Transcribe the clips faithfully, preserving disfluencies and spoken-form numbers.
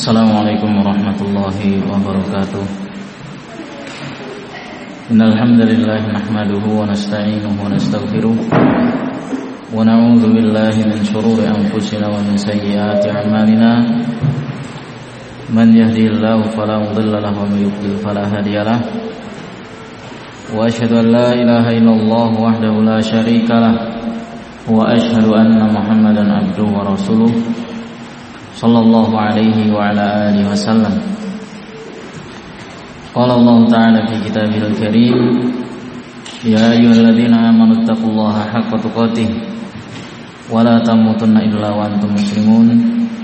Assalamualaikum warahmatullahi wabarakatuh. Innal hamdalillah nahmaduhu wa nasta'inuhu wa nastaghfiruh wa na'udzu billahi min shururi anfusina wa min sayyiati a'malina. Man yahdihillahu fala mudilla lahu wa may yudlil fala hadiya lahu. Wa asyhadu an la ilaha illallah wahdahu la syarika lahu wa asyhadu anna Muhammadan abduhu wa rasuluh sallallahu alaihi wa ala alihi wasallam. Qala Allah ta'ala fi kitabihil karim, ya ayyuhalladzina amanu taqullaha haqqa tuqatih wa la tamutunna illa wa antum muslimun.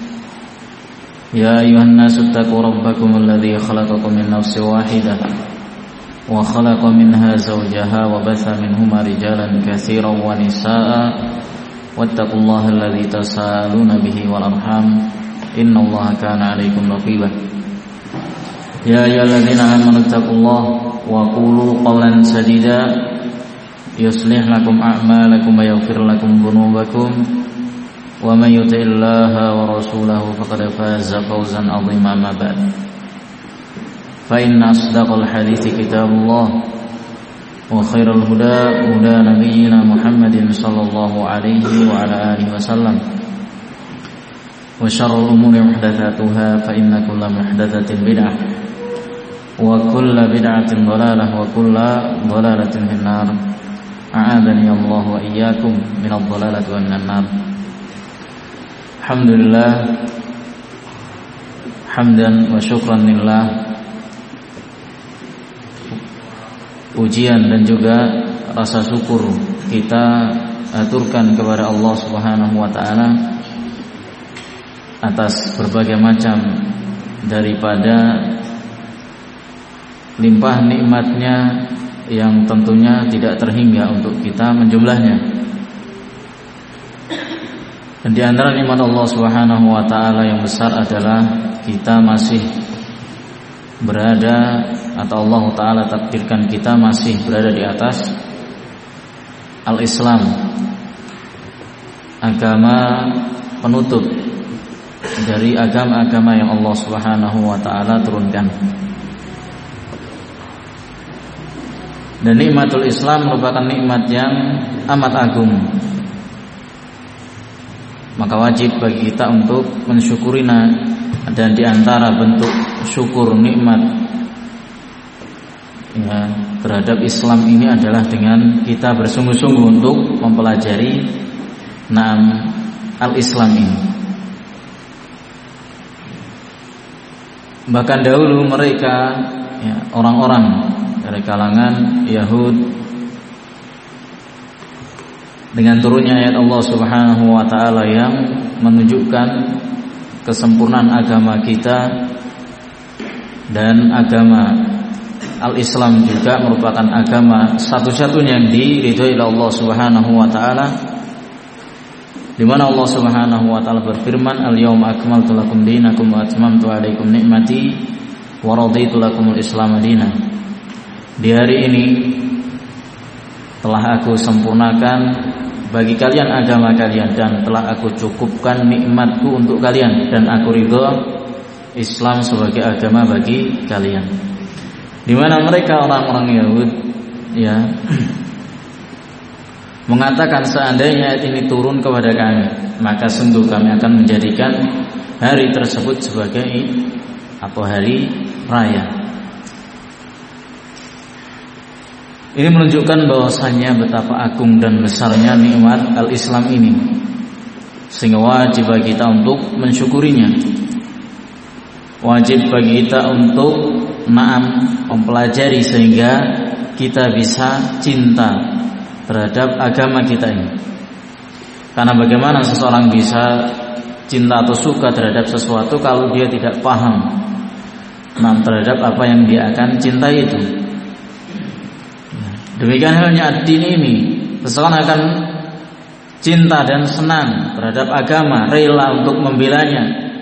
Ya ayyuhan nasu taqu rabbakum alladzi khalaqakum min nafsin wahidah wa khalaqa minha zawjaha wa batha minhuma rijalan katsiran wa nisaa'a wattaqullaha alladzi tasaaluna bihi wal arham innallaha kana 'alaikum raqiba. Ya ayyuhalladzina amanu taqullaha wa qulu qawlan sadida yuslih lakum a'malakum wa yaghfir lakum dhunubakum wa may yuti'illaha wa rasulahu faqad faza fawzan 'azima. Amma ba'd, fa inna asdaqal hadithi kitabullah wa khairal huda huda nabiyyina Muhammadin sallallahu alaihi wa ala alihi wasallam wa syarrul umuri muhdatsatuha fa inna kulla muhdatsatin bid'ah wa kulla bid'atin dhalalah wa kulla dhalalatin finnar. A'adzani Allah wa iyyakum minadh dhalalati wan nar. Alhamdulillah, hamdan wa syukran lillah. Pujian dan juga rasa syukur kita aturkan kepada Allah Subhanahu wa taala atas berbagai macam daripada limpah nikmatnya yang tentunya tidak terhingga untuk kita menjumlahnya. Dan di antara nikmat Allah Subhanahu wa taala yang besar adalah kita masih berada, atau Allah taala takdirkan kita masih berada di atas al-Islam, agama penutup dari agama-agama yang Allah Subhanahu wa taala turunkan. Dan nikmatul Islam merupakan nikmat yang amat agung. Maka wajib bagi kita untuk mensyukurinya, dan di antara bentuk syukur nikmat ya, terhadap Islam ini adalah dengan kita bersungguh-sungguh untuk mempelajari naam al-Islam ini. Bahkan dahulu mereka ya, orang-orang dari kalangan Yahud, dengan turunnya ayat Allah Subhanahu wa taala yang menunjukkan kesempurnaan agama kita, dan agama al-Islam juga merupakan agama satu-satunya yang diridhoi oleh Allah Subhanahu wa taala, di mana Allah Subhanahu wa taala berfirman, al-yauma akmaltu lakum dinakum wa atmamtu 'alaikum ni'mati wa raditu lakumul Islam dinan. Di hari ini telah aku sempurnakan bagi kalian agama kalian, dan telah aku cukupkan nikmatku untuk kalian, dan aku ridho Islam sebagai agama bagi kalian. Di mana mereka orang-orang Yahud ya mengatakan, seandainya ayat ini turun kepada kami, maka sungguh kami akan menjadikan hari tersebut sebagai atau hari raya. Ini menunjukkan bahwasannya betapa agung dan besarnya nikmat al-Islam ini, sehingga wajib bagi kita untuk mensyukurinya. Wajib bagi kita untuk naam mempelajari sehingga kita bisa cinta terhadap agama kita ini. Karena bagaimana seseorang bisa cinta atau suka terhadap sesuatu kalau dia tidak paham nah, terhadap apa yang dia akan cintai itu. Demikian halnya ad-din ini, seseorang akan cinta dan senang terhadap agama, rela untuk membelanya.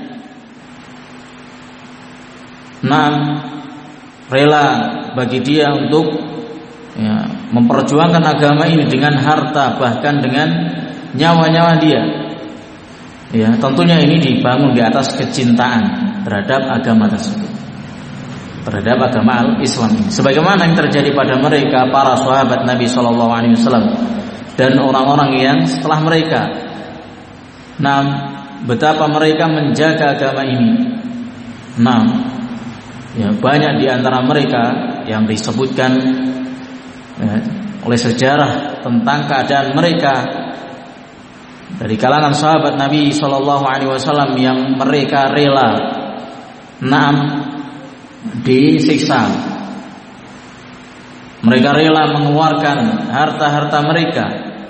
Nah, rela bagi dia untuk ya, memperjuangkan agama ini dengan harta, bahkan dengan nyawa-nyawa dia. Ya, tentunya ini dibangun di atas kecintaan. terhadap agama tersebut, terhadap agama al-Islam ini. Sebagaimana yang terjadi pada mereka para sahabat Nabi Shallallahu Alaihi Wasallam dan orang-orang yang setelah mereka. Nah, betapa mereka menjaga agama ini. Nah, ya, banyak di antara mereka yang disebutkan ya, oleh sejarah tentang keadaan mereka dari kalangan sahabat Nabi Shallallahu Alaihi Wasallam yang mereka rela naam disiksa, mereka rela mengeluarkan harta-harta mereka,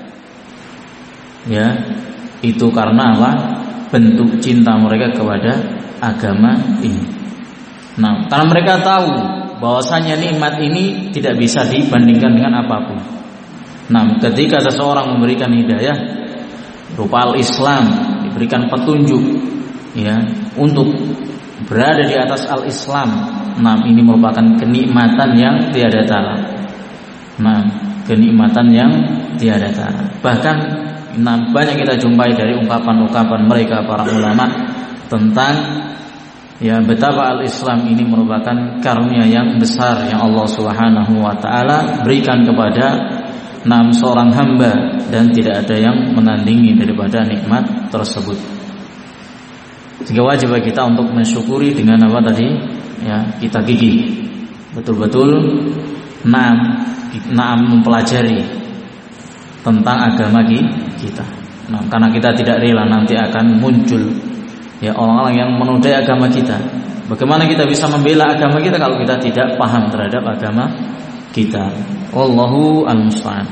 ya, itu karena apa? Bentuk cinta mereka kepada agama ini. Nah, karena mereka tahu bahwasanya nikmat ini tidak bisa dibandingkan dengan apapun. Nah, ketika seseorang memberikan hidayah berupa al-Islam, diberikan petunjuk ya untuk berada di atas al-Islam, nah ini merupakan kenikmatan yang tiada tara. Nah, kenikmatan yang tiada tara. Bahkan nah, banyak kita jumpai dari ungkapan-ungkapan mereka para ulama tentang ya betapa al-Islam ini merupakan karunia yang besar yang Allah Subhanahu wa taala berikan kepada enam seorang hamba dan tidak ada yang menandingi daripada nikmat tersebut. Sehingga wajib bagi kita untuk mensyukuri dengan apa tadi? Ya, kita gigih betul-betul enam enam mempelajari tentang agama kita. Nah, karena kita tidak rela nanti akan muncul ya orang-orang yang menodai agama kita. Bagaimana kita bisa membela agama kita kalau kita tidak paham terhadap agama kita? Wallahu al-musta'an.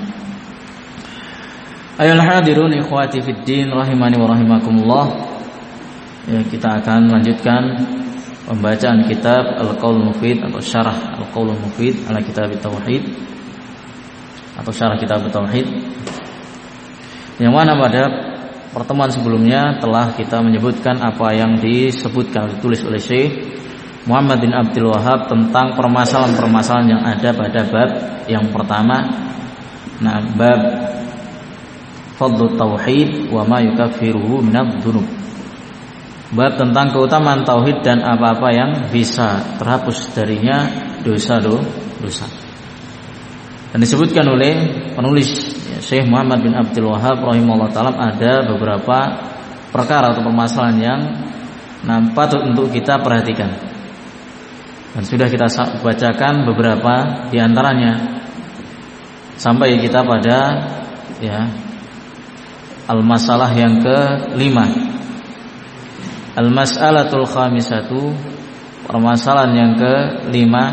Ayol hadirun ikhwati fid din rahimani wa rahimakumullah. Ya, kita akan lanjutkan pembacaan kitab Al-Qaulul Mufid atau syarah Al-Qaulul Mufid ala kitab Tauhid atau syarah kitab Tauhid. Yang mana pada pertemuan sebelumnya telah kita menyebutkan apa yang disebutkan ditulis oleh Syekh Muhammad bin Abdul Wahhab tentang permasalahan-permasalahan yang ada pada bab yang pertama. Nah, bab fadlu tauhid wa ma yukaffiruhu minadz-dzunub. Bab tentang keutamaan tauhid dan apa-apa yang bisa terhapus darinya dosa-dosa. Dan disebutkan oleh penulis ya, Syekh Muhammad bin Abdul Wahhab rahimahullah taala ada beberapa perkara atau permasalahan yang nah, patut untuk kita perhatikan. Dan sudah kita bacakan beberapa di antaranya sampai kita pada ya al-masalah yang kelima. Al-mas'alatul khamisatu, permasalahan yang kelima.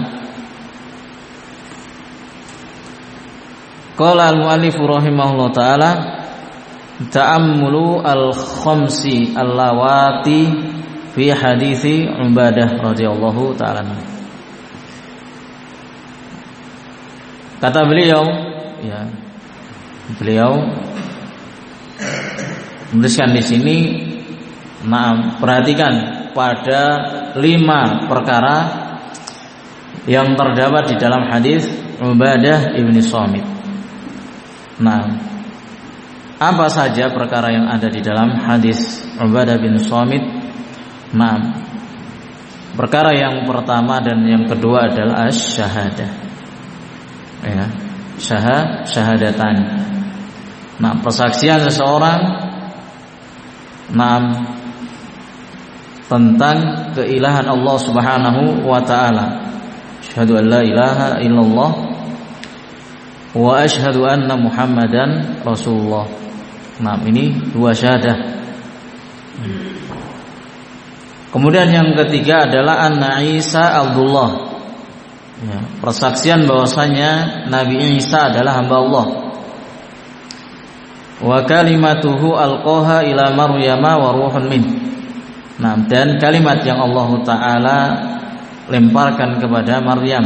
Qala al-mu'allif rahimahullah taala ta'ammulu al-khamsi allawati fi hadithi Ubadah radhiyallahu taala. Kata beliau, ya, beliau menuliskan di sini, nah, perhatikan pada lima perkara yang terdapat di dalam hadis Ubadah ibni Samit. Nah, apa saja perkara yang ada di dalam hadis Ubadah bin Samit? Nah, perkara yang pertama dan yang kedua adalah asy-syahadah. Ya, syahad, syahadatan. Nah, persaksian seseorang nah, tentang keilahan Allah Subhanahu wa taala. Asyhadu an la ilaha illallah wa asyhadu anna Muhammadan Rasulullah. Nah, ini dua syahadah. Kemudian yang ketiga adalah anna Isa Abdullah. Ya, persaksian bahwasanya Nabi Isa adalah hamba Allah. Wa kalimatuhu alqaha ila Maryama wa ruhun min. Nah, dan kalimat yang Allah taala lemparkan kepada Maryam.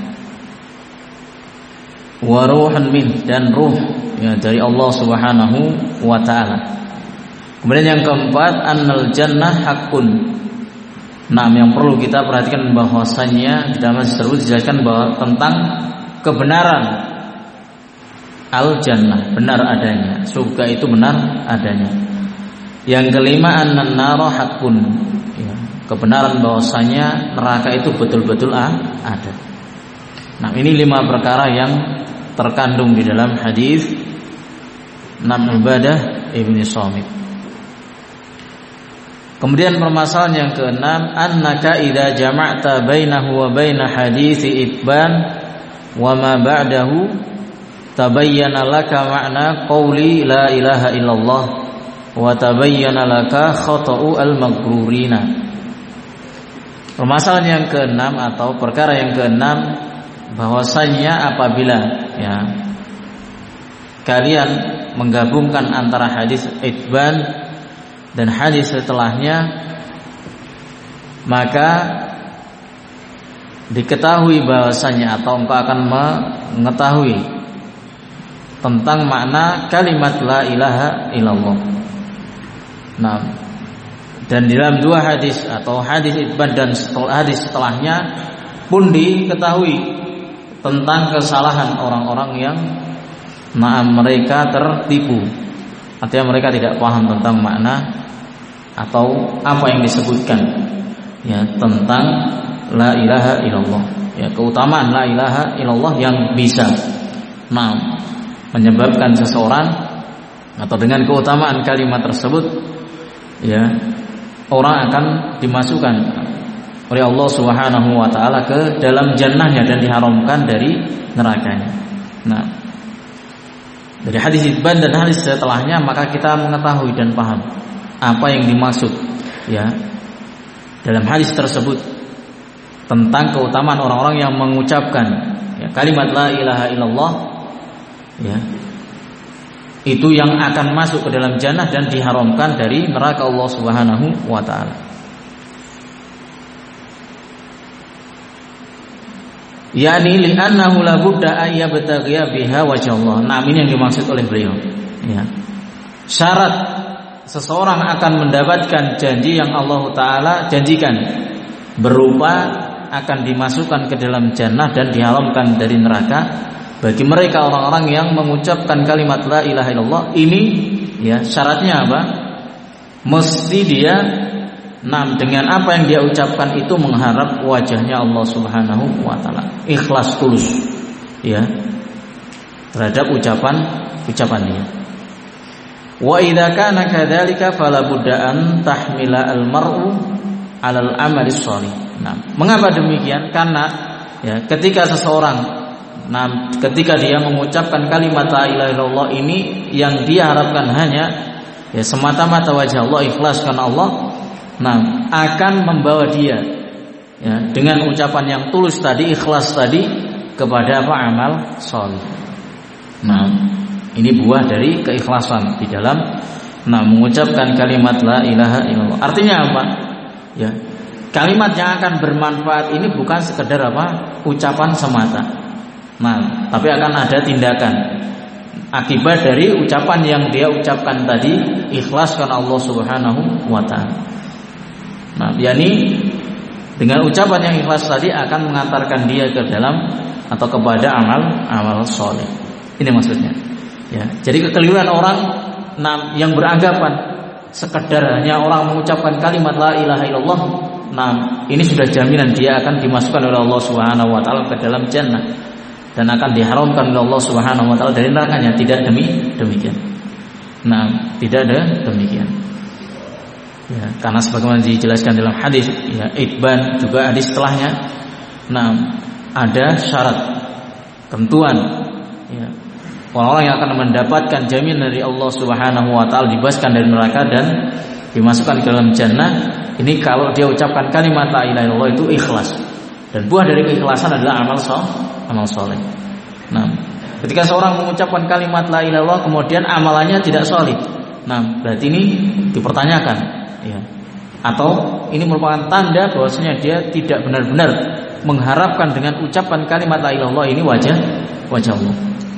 Wa ruhun min, dan ruh ya, dari Allah Subhanahu wa taala. Kemudian yang keempat annal jannah haqqun. Nah, yang perlu kita perhatikan bahwasanya dalam hadis tersebut dijelaskan bahwa tentang kebenaran al-jannah, benar adanya, surga itu benar adanya. Yang kelima annan nara haqqun, ya, kebenaran bahwasanya neraka itu betul-betul ada. Nah, ini lima perkara yang terkandung di dalam hadis Nam Ubadah ibni Samit. Kemudian permasalahan yang keenam, annaka idza jama'ta bainahu wa baina hadits itban wa ma ba'dahu tabayyana laka ma'na qauli la ilaha illallah wa tabayyana laka khata'u al-maghrurina. Permasalahan yang keenam atau perkara yang keenam, bahwasanya apabila ya kalian menggabungkan antara hadis itban dan hadis setelahnya, maka diketahui bahwasanya atau engkau akan mengetahui tentang makna kalimat la ilaha illallah. Nah, dan di dalam dua hadis atau hadis itban dan setelah hadis setelahnya pun diketahui tentang kesalahan orang-orang yang nah, mereka tertipu. Artinya mereka tidak paham tentang makna atau apa yang disebutkan ya tentang la ilaha illallah. Ya, keutamaan la ilaha illallah yang bisa nah, menyebabkan seseorang atau dengan keutamaan kalimat tersebut ya orang akan dimasukkan oleh Allah Subhanahu wa taala ke dalam jannahnya dan diharamkan dari nerakanya. Nah, dari hadis itban dan hadis setelahnya maka kita mengetahui dan paham apa yang dimaksud ya dalam hadis tersebut tentang keutamaan orang-orang yang mengucapkan ya, kalimat la ilaha illallah ya itu yang akan masuk ke dalam jannah dan diharamkan dari neraka Allah Subhanahu wa taala. Yani li'annahu la budda ay yabtaghiya biha wajh Allah. Nah, ini yang dimaksud oleh beliau ya. Syarat seseorang akan mendapatkan janji yang Allah taala janjikan berupa akan dimasukkan ke dalam jannah dan diharamkan dari neraka bagi mereka orang-orang yang mengucapkan kalimat la ilaha illallah. Ini ya syaratnya apa? Mesti dia nah, dengan apa yang dia ucapkan itu mengharap wajahnya Allah Subhanahu wa taala. Ikhlas tulus ya terhadap ucapan ucapan dia. Wa idza kana kadzalika fala budda an tahmila al-mar'u 'ala al-amali shalih. Nah, mengapa demikian? Karena ya ketika seseorang nah ketika dia mengucapkan kalimat la ilaha illallah ini yang dia harapkan hanya ya semata-mata wajah Allah, ikhlas karena Allah. Nah, akan membawa dia ya, dengan ucapan yang tulus tadi, ikhlas tadi kepada apa amal shalih. Nah, ini buah dari keikhlasan di dalam nah mengucapkan kalimat la ilaha illallah. Artinya apa? Ya, kalimat yang akan bermanfaat ini bukan sekedar apa ucapan semata. Nah, tapi akan ada tindakan akibat dari ucapan yang dia ucapkan tadi, ikhlas karena Allah Subhanahu wa taala. Nah, yakni dengan ucapan yang ikhlas tadi akan mengantarkan dia ke dalam atau kepada amal amal soleh. Ini maksudnya. Ya, jadi kekeliruan orang nah, yang beranggapan sekedar hanya orang mengucapkan kalimat la ilaha illallah, nah ini sudah jaminan dia akan dimasukkan oleh Allah Subhanahu wa taala ke dalam jannah dan akan diharamkan oleh Allah Subhanahu wa taala dari nerakanya. Tidak demi demikian. Nah, tidak ada demikian. Ya, karena sebagaimana dijelaskan dalam hadis ya itban juga hadis setelahnya, nah ada syarat tentuan ya, orang-orang yang akan mendapatkan jaminan dari Allah Subhanahu wa taala dibebaskan dari neraka dan dimasukkan ke dalam jannah ini kalau dia ucapkan kalimat la ilaha illallah itu ikhlas, dan buah dari keikhlasan adalah amal soleh, amal soleh. Nah, ketika seorang mengucapkan kalimat la ilaha illallah kemudian amalannya tidak soleh, nah berarti ini dipertanyakan ya, atau ini merupakan tanda bahwasanya dia tidak benar-benar mengharapkan dengan ucapan kalimat la ilaha illallah ini wajah wajah Allah.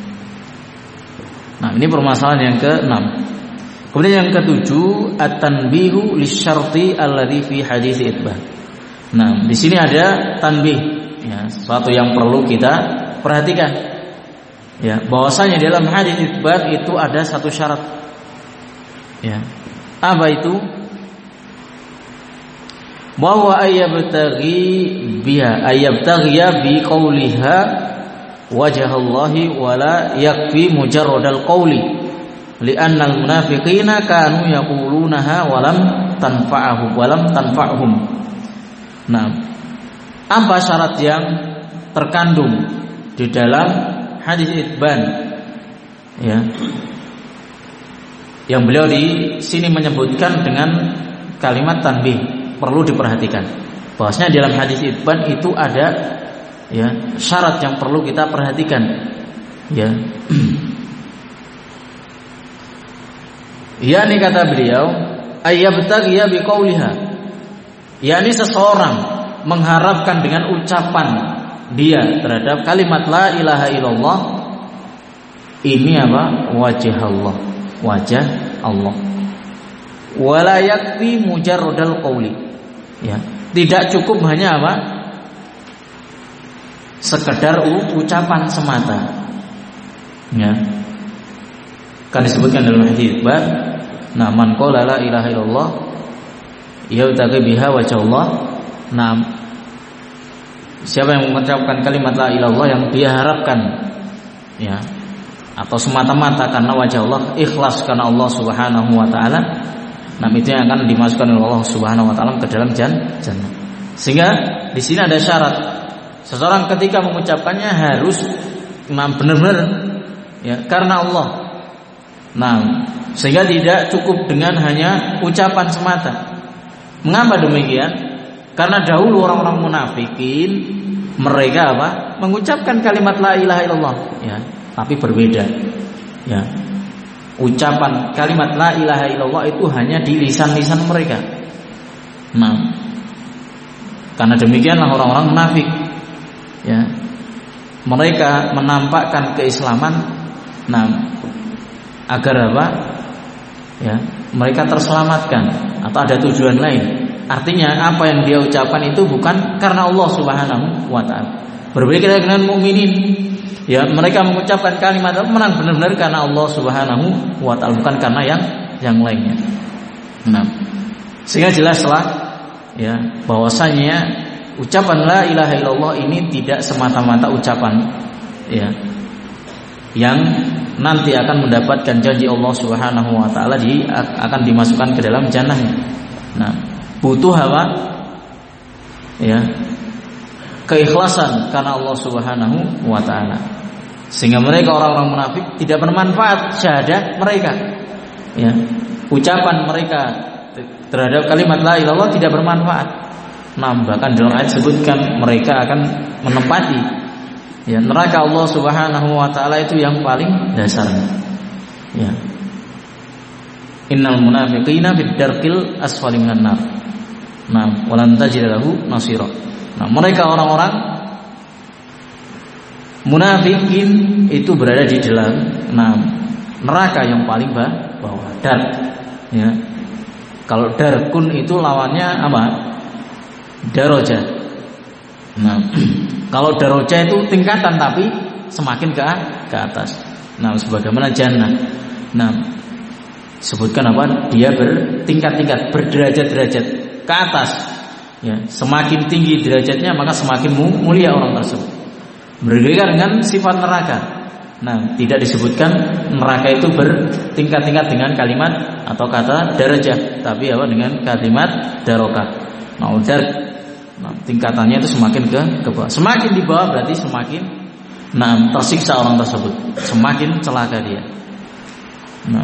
Nah, ini permasalahan yang keenam. Kemudian yang ketujuh, at-tanbihu lisyarti alladzi fi hadits itbah. Nah, di sini ada tanbih ya, sesuatu yang perlu kita perhatikan. Ya, bahwasanya dalam hadits itbah itu ada satu syarat. Ya. Apa itu? bahwa ayyabtaghi biha ayyabtaghiya bi qawliha wajhallahi wala yakfi mujarradal qawli li'anna al-munafiqina kanu yaqulunaha walam tanfa'ahum walam tanfa'hum. Nah, apa syarat yang terkandung di dalam hadis Itban, ya, yang beliau di sini menyebutkan dengan kalimat tanbih, perlu diperhatikan bahwasanya dalam hadis Itban itu ada, ya, syarat yang perlu kita perhatikan, ya. Yani kata beliau ayyabtaghiya biqauliha, yakni seseorang mengharapkan dengan ucapan dia terhadap kalimat la ilaha illallah ini apa? Wajah Allah, wajah Allah. Wala yakfi mujarradal qauli, ya, tidak cukup hanya apa? Sekedar ucapan semata, ya. Kan disebutkan dalam hadis Itban, nah man qala la ilaha illallah yabtaghi biha wajah Allah. Nah, siapa yang mengucapkan kalimat la ilaha illallah yang dia harapkan, ya, atau semata-mata karena wajah Allah, ikhlas karena Allah Subhanahu wa taala, nah itu yang akan dimasukkan oleh Allah Subhanahu wa taala ke dalam jannah. Sehingga di sini ada syarat. Seseorang ketika mengucapkannya harus benar-benar, ya, karena Allah. Nah, sehingga tidak cukup dengan hanya ucapan semata. Mengapa demikian? Karena dahulu orang-orang munafikin mereka apa? Mengucapkan kalimat la ilaha illallah, ya, tapi berbeda, ya. Ucapan kalimat la ilaha illallah itu hanya di lisan-lisan mereka. Nah, karena demikianlah orang-orang munafik, ya. Mereka menampakkan keislaman, nah, agar apa? Ya, mereka terselamatkan atau ada tujuan lain. Artinya apa yang dia ucapkan itu bukan karena Allah Subhanahu wa taala. Berbeda dengan mukminin, ya, mereka mengucapkan kalimat menang benar-benar karena Allah Subhanahu wa taala, bukan karena yang yang lainnya. Nah, sehingga jelaslah, ya, bahwasanya ucapan la ilaha illallah ini tidak semata-mata ucapan, ya, yang nanti akan mendapatkan janji Allah Subhanahu wa taala di akan dimasukkan ke dalam jannahnya. Nah, butuh apa? Ya, keikhlasan karena Allah Subhanahu wa taala. Sehingga mereka orang-orang munafik tidak bermanfaat syahadat mereka, ya. Ucapan mereka terhadap kalimat la ilaha illallah tidak bermanfaat. Nah, bahkan dalam ayat disebutkan mereka akan menempati, ya, neraka Allah Subhanahu wa taala itu yang paling dasarnya, ya. Innal munafiqina fid darkil asfali minan nar. Nah, walan tajid lahu nasira. Nah, mereka orang-orang munafikin itu berada di dalam, nah, neraka yang paling bawah, dark, ya. Kalau darkun itu lawannya apa? Darajat. Nah, kalau darajah itu tingkatan tapi semakin ke ke atas. Nah, sebagaimana jannah. Nah, sebutkan apa? Dia bertingkat-tingkat, berderajat-derajat ke atas. Ya, semakin tinggi derajatnya maka semakin mulia orang tersebut. Berbeda dengan sifat neraka. Nah, tidak disebutkan neraka itu bertingkat-tingkat dengan kalimat atau kata darajah, tapi apa dengan kalimat darokat. Nah, dar, nah, tingkatannya itu semakin ke ke bawah. Semakin di bawah berarti semakin, nah, tersiksa orang tersebut, semakin celaka dia. Nah,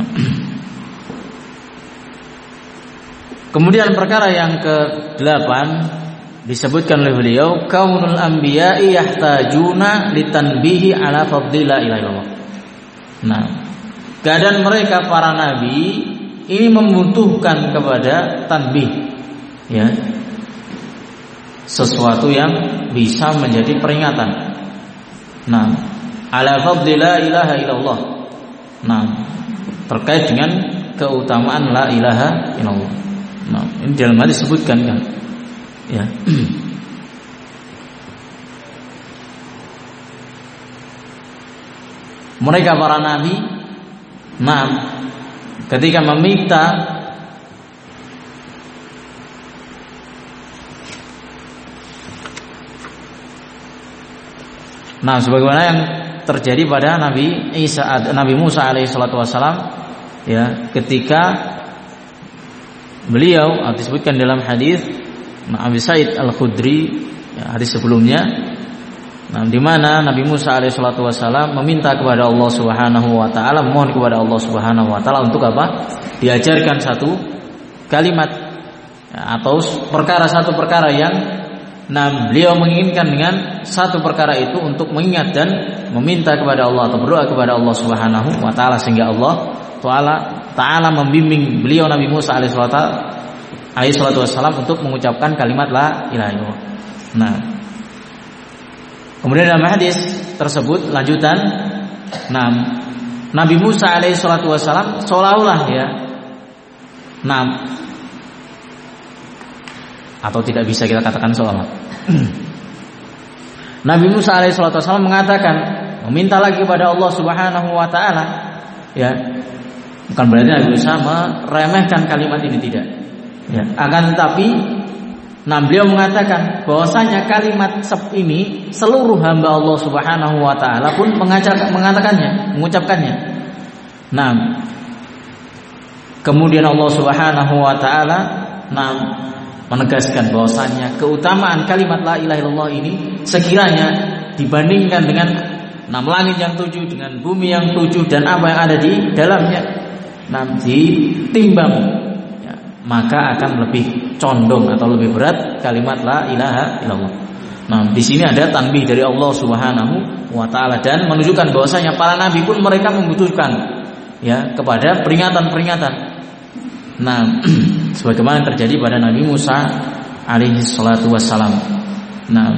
kemudian perkara yang kedelapan disebutkan oleh beliau, kaunul anbiya'i yahtajuna litanbihi ala fadli la ilaha illallah. Nah, keadaan mereka para nabi ini membutuhkan kepada tanbih, ya, sesuatu yang bisa menjadi peringatan. Nah, ala fadli la ilaha illallah. Nah, terkait dengan keutamaan la ilaha illallah. Nah, ini dalam hadis disebutkan, kan, ya. Mereka para nabi, nah, ketika meminta Nah, sebagaimana yang terjadi pada Nabi Isa, Nabi Musa alaihi salatu wasalam, ya, ketika beliau disebutkan dalam hadis Abi Sa'id Al-Khudri, ya, hadis sebelumnya, nah, di mana Nabi Musa alaihi salatu wasalam meminta kepada Allah Subhanahu wa taala, mohon kepada Allah Subhanahu wa taala untuk apa? Diajarkan satu kalimat, ya, atau perkara satu perkara yang nah, beliau menginginkan dengan satu perkara itu untuk mengingat dan meminta kepada Allah atau berdoa kepada Allah Subhanahu wa taala, sehingga Allah Taala taala membimbing beliau Nabi Musa alaihi salatu wasallam untuk mengucapkan kalimat la ilaha illallah. Nah, kemudian dalam hadis tersebut lanjutan, nah, Nabi Musa alaihi salatu wasallam seolah-olah, ya, nah, atau tidak bisa kita katakan seolah. Nabi Musa alaihi salatu wasallam mengatakan, meminta lagi kepada Allah Subhanahu wa taala, ya. Bukan berarti Nabi Musa meremehkan kalimat ini, tidak. Ya, akan tetapi nah, beliau mengatakan bahwasanya kalimat ini seluruh hamba Allah Subhanahu wa taala pun mengatakannya, mengucapkannya. Nah, kemudian Allah Subhanahu wa taala nah menegaskan bahwasanya keutamaan kalimat la ilaha illallah ini sekiranya dibandingkan dengan enam langit yang tujuh, dengan bumi yang tujuh dan apa yang ada di dalamnya, nanti timbang, ya, maka akan lebih condong atau lebih berat kalimat la ilaha illallah. Nah, di sini ada tanbih dari Allah Subhanahu wa taala dan menunjukkan bahwasanya para nabi pun mereka membutuhkan, ya, kepada peringatan-peringatan. Nah, sebagaimana yang terjadi pada Nabi Musa alaihi salatu wassalam. Nah,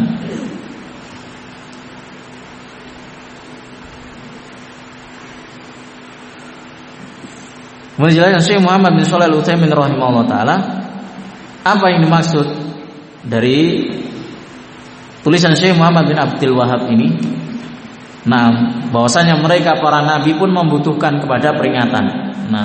menjelaskan Syekh Muhammad bin Shalih Al-Utsaimin rahimahullah taala apa yang dimaksud dari tulisan Syekh Muhammad bin Abdul Wahab ini. Nah, bahwasanya mereka para nabi pun membutuhkan kepada peringatan. Nah,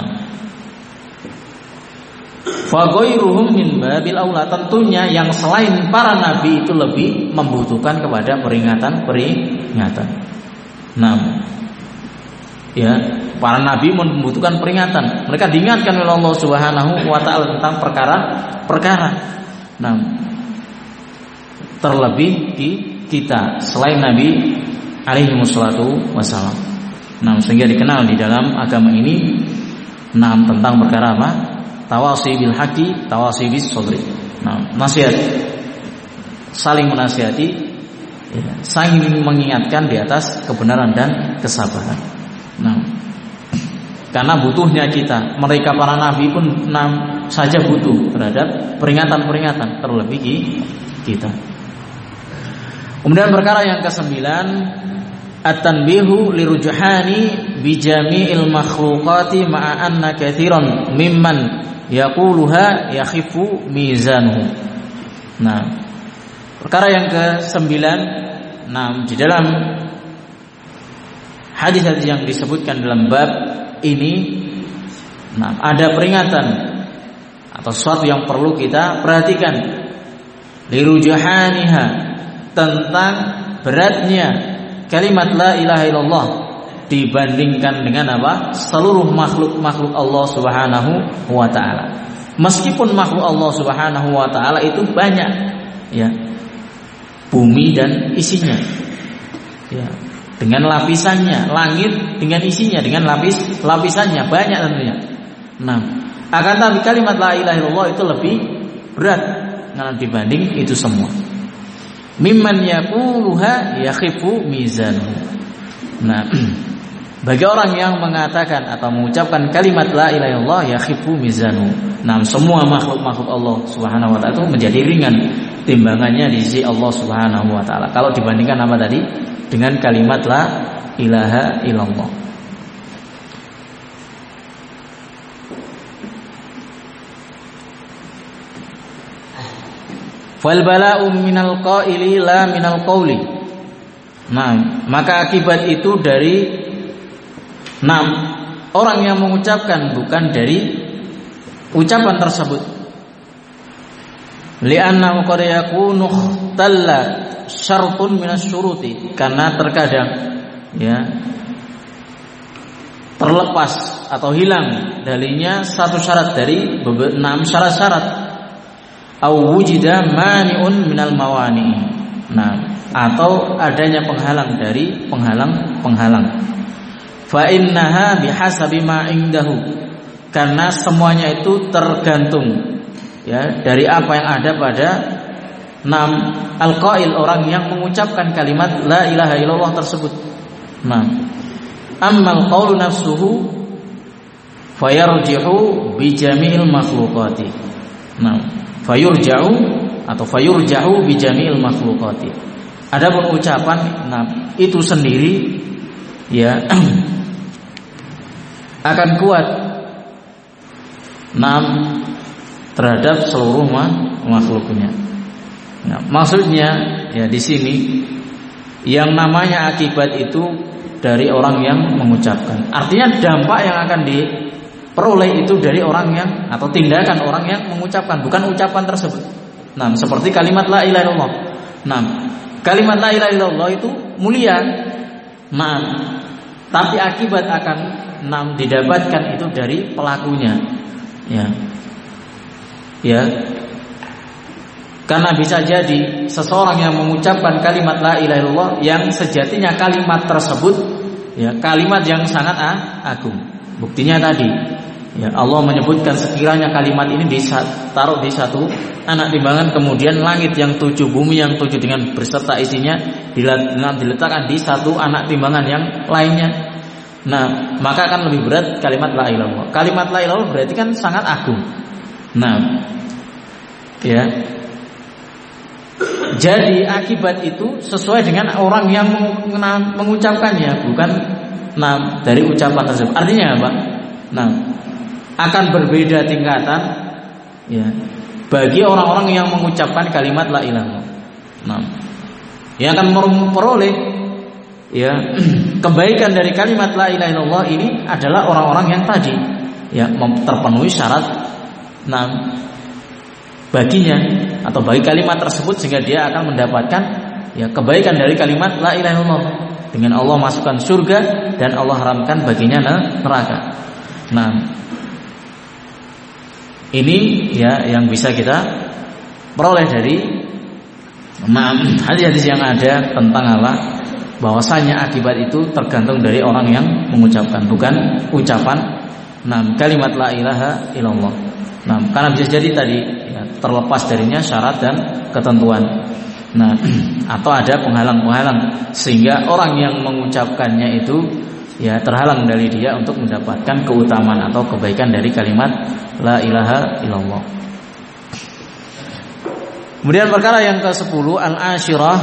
fa ghairuhum min babil aula, tentunya yang selain para nabi itu lebih membutuhkan kepada peringatan-peringatan. Nah, ya, para nabi membutuhkan peringatan. Mereka diingatkan oleh Allah Subhanahu wa taala tentang perkara-perkara. Nah, terlebih di kita selain Nabi alaihi wassalatu wassalam. Nah, sehingga dikenal di dalam agama ini, nah, tentang perkara apa? Tawasi bil haqqi, tawasi bis sabri. Nah, nasihat, saling menasihati, ya, saling mengingatkan di atas kebenaran dan kesabaran. Nah, karena butuhnya kita, mereka para nabi pun nah, saja butuh terhadap peringatan-peringatan, terlebih kita. Kemudian perkara yang kesembilan, at-tanbihu lirujuhani bijami'il makhluqati ma'a anna katsiran mimman yaquluha yakhifu mizanuhu. Nah, perkara yang kesembilan, nah, di dalam hadis-hadis yang disebutkan dalam bab ini, nah, ada peringatan atau sesuatu yang perlu kita perhatikan, lirujuhaniha, tentang beratnya kalimat la ilaha illallah dibandingkan dengan apa? Seluruh makhluk-makhluk Allah Subhanahu wa taala. Meskipun makhluk Allah Subhanahu wa taala itu banyak, ya, bumi dan isinya, ya, dengan lapisannya, langit dengan isinya, dengan lapis lapisannya banyak tentunya. Nah, akan tapi kalimat la ilaha illallah itu lebih berat karena dibanding itu semua. Mimman yaquluha yakhifu mizanuhu. Nah, bagi orang yang mengatakan atau mengucapkan kalimat la ilaha illallah yakhifu mizanuhu, nah, semua makhluk-makhluk Allah Subhanahu wa taala itu menjadi ringan timbangannya di sisi Allah Subhanahu wa taala. Kalau dibandingkan apa tadi? Dengan kalimat la ilaha illallah. Fal bala'u minal qaili la minal qauli. Nah, maka akibat itu dari enam orang yang mengucapkan, bukan dari ucapan tersebut. Li'annahu qad yakunu ikhtalla syartun minas syuruti, karena terkadang ya terlepas atau hilang darinya satu syarat dari enam syarat-syarat. Au wujida mani'un minal mawani'. Nah, atau adanya penghalang dari penghalang-penghalang. Fa innaha bihasabi ma indahu, karena semuanya itu tergantung ya dari apa yang ada pada enam al-qail, orang yang mengucapkan kalimat la ilaha illallah tersebut. Nah, ammal qaulu nafsuhu fayarji'u bi jami'il makhluqati. Nah, fayurja'u atau fayurja'u bi jami'il makhluqati. Adapun ucapan nah itu sendiri ya akan kuat enam terhadap seluruh makhluknya. Nah, maksudnya ya di sini yang namanya akibat itu dari orang yang mengucapkan. Artinya dampak yang akan diperoleh itu dari orang yang atau tindakan orang yang mengucapkan, bukan ucapan tersebut. Nah, seperti kalimat la ilaha illallah. Nah, kalimat la ilaha illallah itu mulia. Nah, tapi akibat akan nah, didapatkan itu dari pelakunya. Ya. Ya. Karena bisa jadi seseorang yang mengucapkan kalimat la ilaha illallah yang sejatinya kalimat tersebut ya kalimat yang sangat agung. Buktinya tadi ya Allah menyebutkan sekiranya kalimat ini ditaruh di satu anak timbangan, kemudian langit yang tujuh, bumi yang tujuh dengan berserta isinya diletakkan di satu anak timbangan yang lainnya. Nah, maka akan lebih berat kalimat la ilaha illallah. Kalimat la ilaha illallah berarti kan sangat agung. Nah, ya. Jadi akibat itu sesuai dengan orang yang mengucapkannya, bukan nah dari ucapan tersebut. Artinya apa? Nah, akan berbeda tingkatan ya bagi orang-orang yang mengucapkan kalimat la ilaha illallah. Nah, yang akan memperoleh ya kebaikan dari kalimat la ilaha illallah ini adalah orang-orang yang tadi ya terpenuhi syarat nah baginya atau bagi kalimat tersebut, sehingga dia akan mendapatkan ya kebaikan dari kalimat la ilaha illallah, dengan Allah masukkan surga dan Allah haramkan baginya neraka. Nah, ini ya yang bisa kita peroleh dari hadis-hadis yang ada tentang apa bahwasanya akibat itu tergantung dari orang yang mengucapkan, bukan ucapan nah kalimat la ilaha illallah. Nah, karena bisa jadi tadi ya, terlepas darinya syarat dan ketentuan. Nah, atau ada penghalang-penghalang sehingga orang yang mengucapkannya itu ya terhalang dari dia untuk mendapatkan keutamaan atau kebaikan dari kalimat la ilaha illallah. Kemudian perkara yang kesepuluh al-ashirah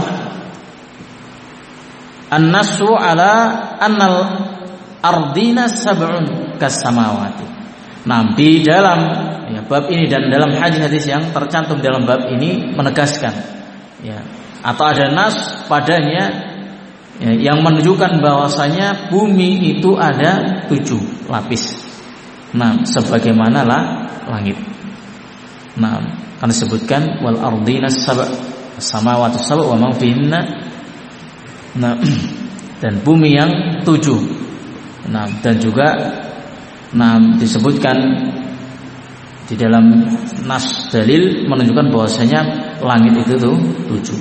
an-nasru ala annal ardina sab'un kas-samawati. Nah, di dalam ya, bab ini dan dalam hadis-hadis yang tercantum dalam bab ini menegaskan ya atau ada nas padanya ya, yang menunjukkan bahwasanya bumi itu ada tujuh lapis. Nah, sebagaimana lah langit. Nah, kan disebutkan wal ardina sab' samawati sab' wa man fihinna. Nah, dan bumi yang tujuh. Nah, dan juga nah disebutkan di dalam nas dalil menunjukkan bahwasanya langit itu tuh tujuh.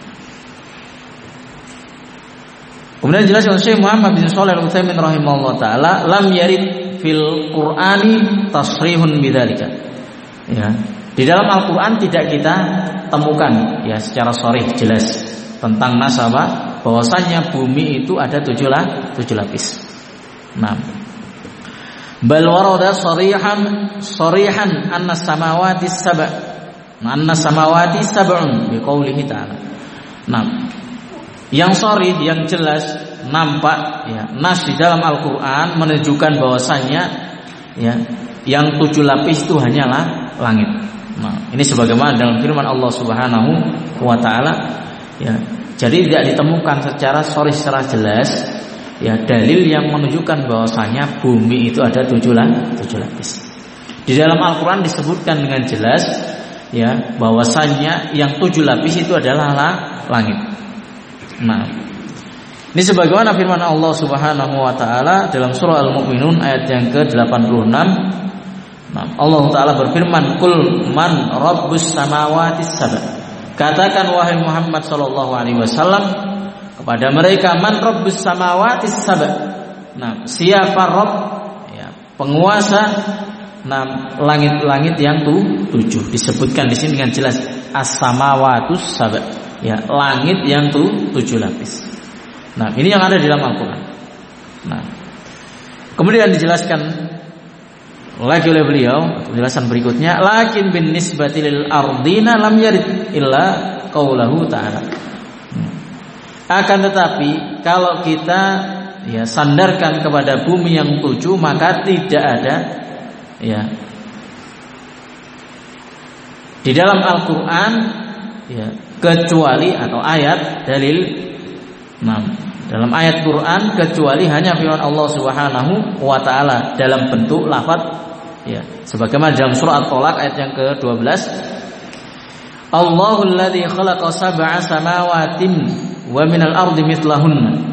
Kemudian jelas oleh Syekh Muhammad bin Shalih Al-Utsaimin rahimahullah taala lam yarid fil Qur'ani tasrihun bidzalika. Ya, di dalam Al-Qur'an tidak kita temukan ya secara sharih jelas tentang nas apa bahwasanya bumi itu ada tujuh lah tujuh lapis. Nah, bal warada sharihan sharihan anna samawati sab' anna samawati sab'un biqaulihi ta'ala. Nah, yang sharih yang jelas nampak ya nas di dalam Al-Qur'an menunjukkan bahwasanya ya yang tujuh lapis itu hanyalah langit. Nah, ini sebagaimana dalam firman Allah Subhanahu wa taala ya. Jadi tidak ditemukan secara sharih secara jelas ya dalil yang menunjukkan bahwasanya bumi itu ada tujuh, tujuh lapis. Di dalam Al-Quran disebutkan dengan jelas ya bahwasannya yang tujuh lapis itu adalah la, langit. Nah, ini sebagaimana firman Allah Subhanahu wa taala dalam surah Al-Mu'minun ayat yang ke delapan puluh enam. Nah, Allah taala berfirman, "Qul man rabbus samawati sab'a." Katakan wahai Muhammad sallallahu alaihi wasallam kepada mereka, man rabbus samawati sab'a. Nah, siapa Rabb, ya, penguasa nah langit-langit yang tu, tujuh. Disebutkan di sini dengan jelas as-samawatus sab'a, ya, langit yang tu, tujuh lapis. Nah, ini yang ada di dalam Al-Qur'an. Nah, kemudian dijelaskan lagi oleh beliau penjelasan berikutnya, lakin bin nisbati lil ardina lam yarid illa qaulahu ta'ala. Akan tetapi kalau kita ya sandarkan kepada bumi yang tujuh, maka tidak ada ya di dalam Al-Qur'an ya kecuali atau ayat dalil. Nah, dalam ayat Quran kecuali hanya firman Allah Subhanahu wa taala dalam bentuk lafaz ya, sebagaimana dalam surah At-Tolaq ayat yang ke dua belas, Allahul ladzi khalaqa sab'a samawatin wa minal ardi mithlahunna.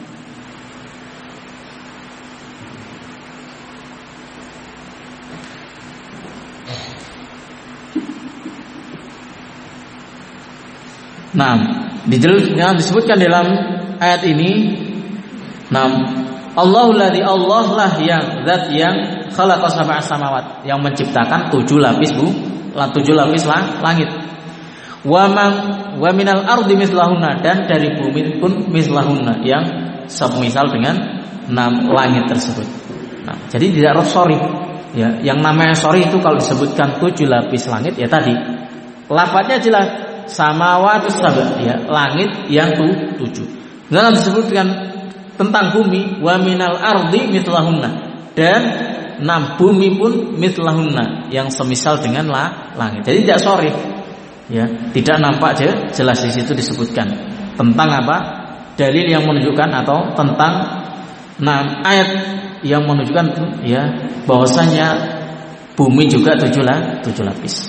Nah, disebutkan dalam ayat ini, nah, Allahul ladzi, Allah lah yang zat yang khalaqa sab'a samawat, yang menciptakan tujuh lapis bu, tujuh lapis lah, langit. Wa man wa minal ardi mislahunna, dan dari bumi pun mislahunna, yang semisal dengan enam langit tersebut. Nah, jadi tidak sorry. Ya, yang namanya sorry itu kalau disebutkan tujuh lapis langit ya tadi lafadznya jelas samawatus sab'a, ya, langit yang tu, tujuh. Dalam disebutkan tentang bumi, wa minal ardi mithlahunna, dan enam bumi pun mithlahunna, yang semisal dengan la, langit. Jadi tidak sorry. Ya, tidak nampak jelas di situ disebutkan tentang apa? Dalil yang menunjukkan atau tentang enam ayat yang menunjukkan ya bahwasanya bumi juga tujuh lah, tujuh lapis.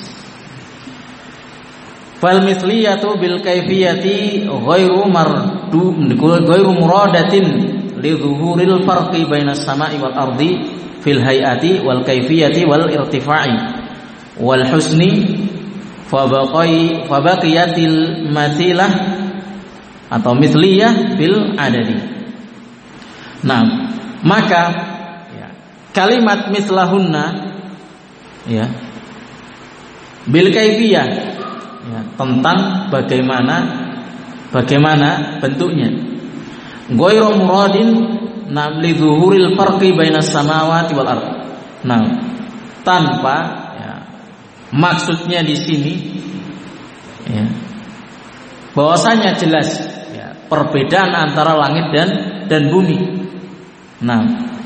Fal mithliyatu bil kaifiyati ghairu mardu ghairu muradatin li dhuhuril farqi bainas sama'i wal ardi fil hayati wal kaifiyati wal irtifa'i wal husni fa baqai fa baqiyatil mathilah atau mithliyah bil adadi. Nah, maka ya, kalimat mithlahunna ya bil kaifiyah ya, tentang bagaimana bagaimana bentuknya. Ghairu muradin nam li zuhuril farqi bainas samawati wal ardh. Nah, tanpa ya, maksudnya di sini ya, bahwasanya jelas ya, perbedaan antara langit dan dan bumi. Nah,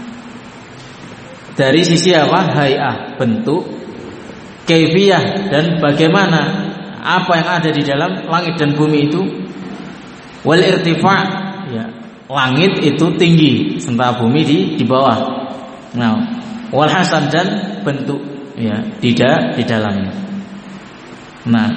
dari sisi apa? Hay'ah, bentuk, kaifiyah, dan bagaimana apa yang ada di dalam langit dan bumi itu. Wal irtifa', ya, langit itu tinggi sementara bumi di di bawah. Nah, wal hasan, dan bentuk ya di da, di dalamnya. Nah,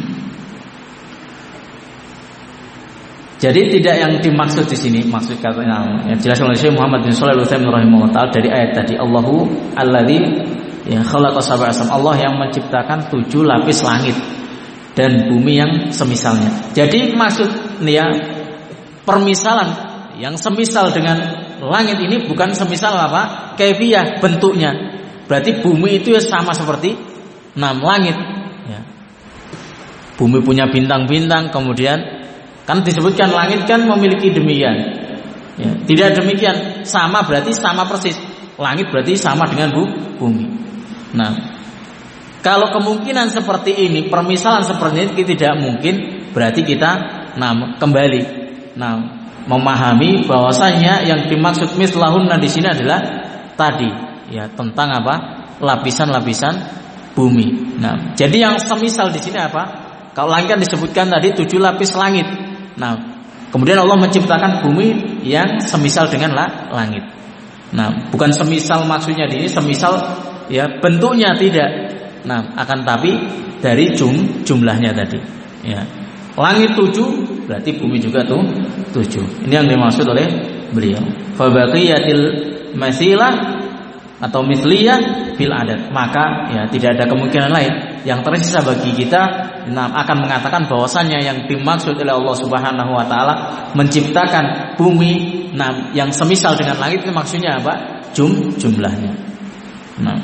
jadi tidak yang dimaksud di sini, maksud katanya yang jelas oleh Syekh Muhammad bin Shalih Al-Utsaimin rahimahullah taala dari ayat tadi, Allahu alladzi ya khalaqa sab'a sam, Allah yang menciptakan tujuh lapis langit dan bumi yang semisalnya. Jadi maksud ya permisalan yang semisal dengan langit ini bukan semisal apa? Kaifiyah, bentuknya. Berarti bumi itu ya sama seperti enam langit ya. Bumi punya bintang-bintang, kemudian kan disebutkan langit kan memiliki demikian ya, tidak demikian sama berarti sama persis, langit berarti sama dengan bu, bumi. Nah, kalau kemungkinan seperti ini, permisalan seperti ini tidak mungkin, berarti kita nah, kembali nah, memahami bahwasanya yang dimaksud mislahunna di sini adalah tadi ya tentang apa? Lapisan-lapisan bumi. Nah, jadi yang semisal di sini apa? Kalau langit kan disebutkan tadi tujuh lapis langit. Nah, kemudian Allah menciptakan bumi yang semisal dengan la, langit. Nah, bukan semisal maksudnya di sini semisal ya bentuknya tidak. Nah, akan tapi dari jum, jumlahnya tadi. Ya. Langit tujuh, berarti bumi juga tuh tujuh. Ini yang dimaksud oleh beliau. Fa baqiyatil masilah atau misliyah fil adat. Maka ya tidak ada kemungkinan lain yang tersisa bagi kita nah, akan mengatakan bahwasannya yang dimaksud oleh Allah Subhanahu wa taala menciptakan bumi nah yang semisal dengan langit itu maksudnya apa? Jum jumlahnya. Nah.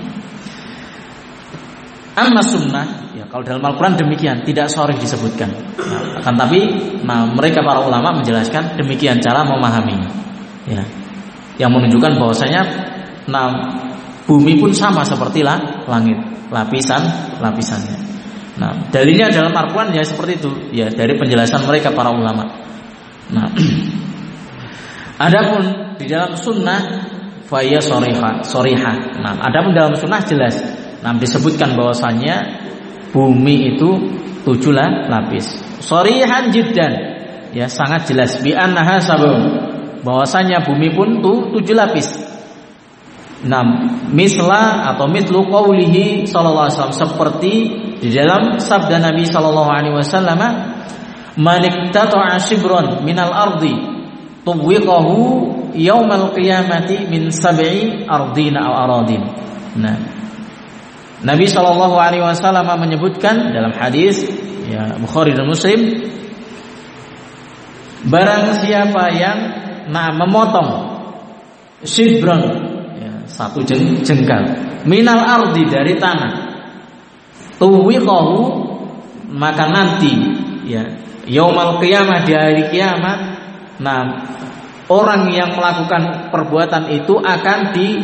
Amma sunnah ya kalau dalam Al-Qur'an demikian tidak sharih disebutkan. Nah, akan tapi nah mereka para ulama menjelaskan demikian cara memahaminya. Ya. Yang menunjukkan bahwasanya nah bumi pun sama sepertilah langit, lapisan-lapisannya. Nah, dalilnya dalam Al-Qur'an ya seperti itu, ya dari penjelasan mereka para ulama. Nah, adapun di dalam sunnah faya shoriha, shoriha. Nah, adapun dalam sunnah jelas. Nah, disebutkan bahwasannya bumi itu tujuh lapis. Shorihan jiddan. Ya, sangat jelas bi annaha sab'un. Bahwasanya bumi pun tuh tujuh lapis. Nah, misla atau mislu qaulihi sallallahu alaihi wasallam seperti di dalam sabda Nabi sallallahu alaihi wasallam, "Man iqtata'a shibran minal ardi tuwiqahu yaumal qiyamati min sab'i ardina aw aradin." Nah, Nabi sallallahu alaihi wasallam menyebutkan dalam hadis ya Bukhari dan Muslim, barang siapa yang nah memotong shibran satu jeng, jengkal minal ardi dari tanah tuwiqahu maka nanti ya yaumal qiyamah di hari kiamat nah orang yang melakukan perbuatan itu akan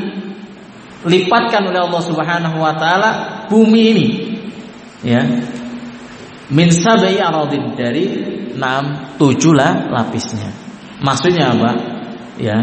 dilipatkan oleh Allah Subhanahu wa taala bumi ini ya min sab'i aradin dari enam tujuh lah lapisnya. Maksudnya apa? Ya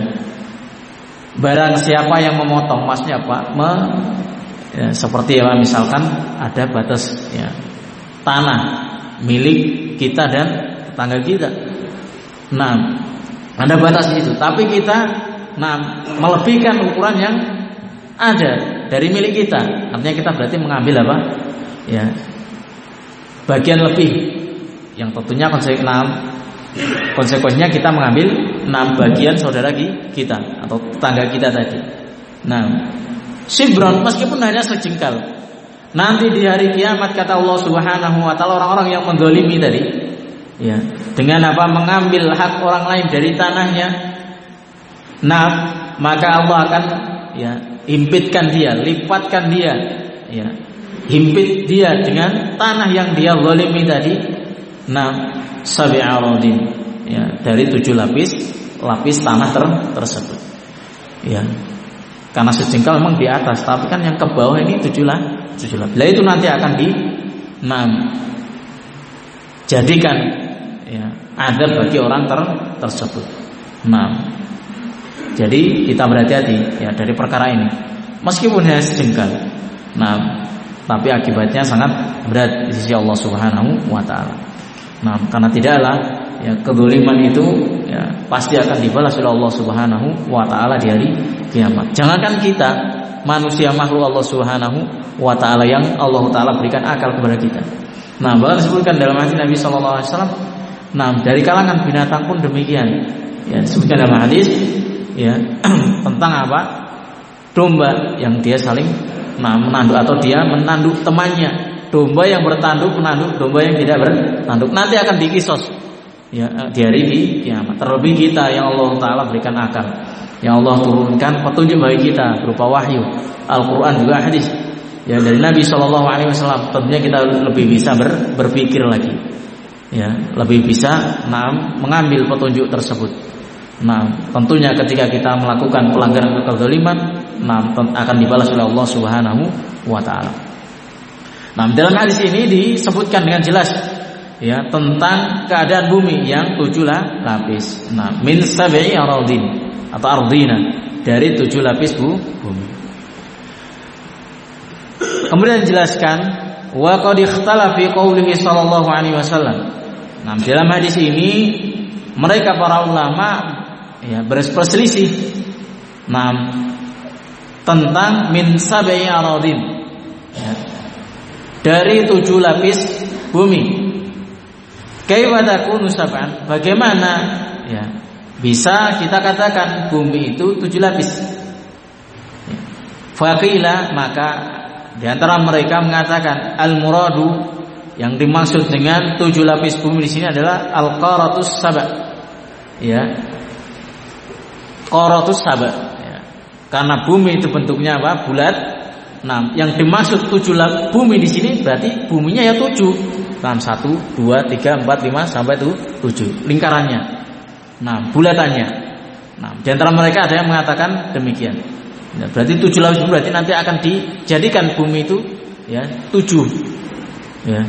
barang siapa yang memotong, maksudnya apa? Me, ya, seperti ya, misalkan ada batas ya, tanah milik kita dan tetangga kita. Nah, ada batas itu, tapi kita nah melebihkan ukuran yang ada dari milik kita. Artinya kita berarti mengambil apa? Ya, bagian lebih yang tentunya konsekuensinya Konsekuensinya kita mengambil enam bagian saudara kita atau tetangga kita tadi. Nah, shibron meskipun hanya sejengkal. Nanti di hari kiamat kata Allah Subhanahu wa taala orang-orang yang menzalimi tadi, ya, dengan apa mengambil hak orang lain dari tanahnya. Nah, maka Allah akan ya himpitkan dia, lipatkan dia, ya. Himpit dia dengan tanah yang dia zalimi tadi. Nah, sab'i aradin ya dari tujuh lapis lapis tanah ter, tersebut ya karena sejengkal memang di atas tapi kan yang ke bawah ini tujuh lah tujuh lapis. Lah itu nanti akan di nah, jadikan ya adab bagi orang ter, tersebut. Nah, jadi kita berhati-hati ya dari perkara ini meskipun hanya sejengkal. Nah, tapi akibatnya sangat berat di sisi Allah Subhanahu wa taala. Nah, karena tidaklah ya kedzaliman itu ya pasti akan dibalas oleh Allah Subhanahu wa taala di hari kiamat. Jangankan kita, manusia makhluk Allah Subhanahu wa taala yang Allah taala berikan akal kepada kita. Nah, bahkan disebutkan dalam hadis Nabi sallallahu alaihi wasallam, nah dari kalangan binatang pun demikian. Ya, disebutkan dalam hadis ya tentang apa? Domba yang dia saling nah menanduk atau dia menanduk temannya. Domba yang bertanduk menanduk domba yang tidak bertanduk nanti akan dikisos ya di hari di kiamat. Terlebih kita yang Allah taala berikan akal, yang Allah turunkan petunjuk bagi kita berupa wahyu, Al-Qur'an juga hadis ya dari Nabi sallallahu alaihi wasallam. Tentunya kita lebih bisa ber, berpikir lagi ya, lebih bisa nah, mengambil petunjuk tersebut. Nah, tentunya ketika kita melakukan pelanggaran kezaliman nah, akan dibalas oleh Allah Subhanahu wa taala. Nah, dalam hadis ini disebutkan dengan jelas ya tentang keadaan bumi yang tujuh lapis. Nah, min sab'i aradin atau ardina dari tujuh lapis bu, bumi. Kemudian dijelaskan wa qad ikhtala fi qoulihi sallallahu alaihi wasallam. Nah, dalam hadis ini mereka para ulama ya berselisih nah tentang min sab'i aradin. Ya. dari tujuh lapis bumi. Kaifa takunu sab'an? Bagaimana ya bisa kita katakan bumi itu tujuh lapis? Faqila, maka di antara mereka mengatakan al-muradu, yang dimaksud dengan tujuh lapis bumi di sini adalah al-qaratus sab'. Ya. Qaratus sab'. Ya. Karena bumi itu bentuknya apa? Bulat. Nah, yang dimaksud tujuh lapis bumi di sini berarti buminya ya tujuh. Nah, satu, dua, tiga, empat, lima sampai itu tujuh lingkarannya. Nah, bulatannya. Nah, di antara mereka ada yang mengatakan demikian. Ya, berarti tujuh lapis berarti nanti akan dijadikan bumi itu ya tujuh. Ya.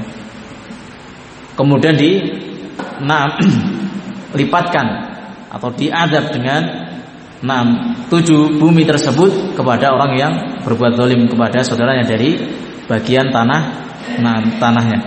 Kemudian di enam lipatkan atau diadab dengan enam tujuh bumi tersebut kepada orang yang berbuat zalim kepada saudaranya dari bagian tanah enam tanahnya.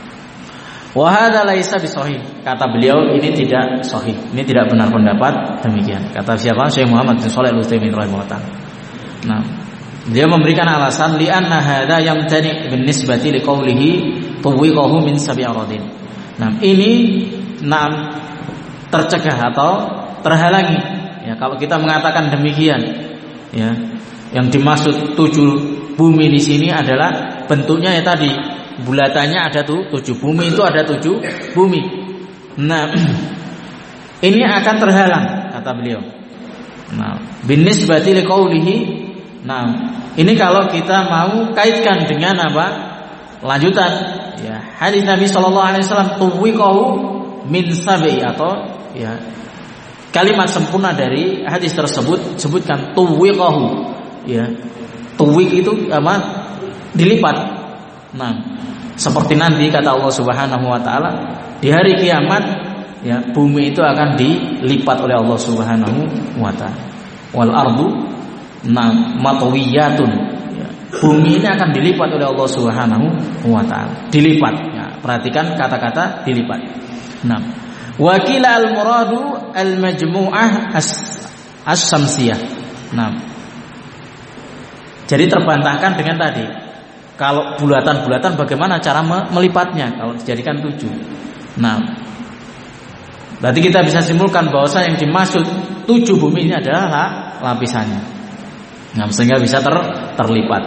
Wa hadza laisa bisahih. Kata beliau ini tidak sahih. Ini tidak benar pendapat demikian. Kata siapa? Syekh Muhammad bin Shalih Al-Utsaimin rahimahullah. Nah, dia memberikan alasan li anna hadza yamtani bin nisbati liqaulihi tuwiqahu min sab'i aradin. Nah, ini enam tercegah atau terhalangi. Ya, kalau kita mengatakan demikian, ya, yang dimaksud tujuh bumi di sini adalah bentuknya ya tadi, bulatannya ada tuh tujuh bumi, itu ada tujuh bumi. Nah, ini akan terhalang kata beliau. Nah, binisbati liqaulihi. Nah, ini kalau kita mau kaitkan dengan apa? Lanjutan, ya, hadis Nabi sallallahu alaihi wasallam tuwiqahu min sab'i, atau ya kalimat sempurna dari hadis tersebut sebutkan tuwiqahu. Ya, tuwiq itu apa? Dilipat. Nah, seperti nanti kata Allah Subhanahu wa taala di hari kiamat, ya, bumi itu akan dilipat oleh Allah Subhanahu wa taala. Wal ardu matwiyatun. Ya, bumi ini akan dilipat oleh Allah Subhanahu wa taala. Dilipat. Ya, perhatikan kata-kata dilipat. Nah, wakila al-muradu al-majmu'ah as-samsiyah. Nah, jadi terbantahkan dengan tadi. Kalau bulatan-bulatan bagaimana cara melipatnya kalau dijadikan tujuh. Nah, berarti kita bisa simpulkan bahwa yang dimaksud tujuh bumi ini adalah lapisannya. Nah, sehingga bisa ter, terlipat.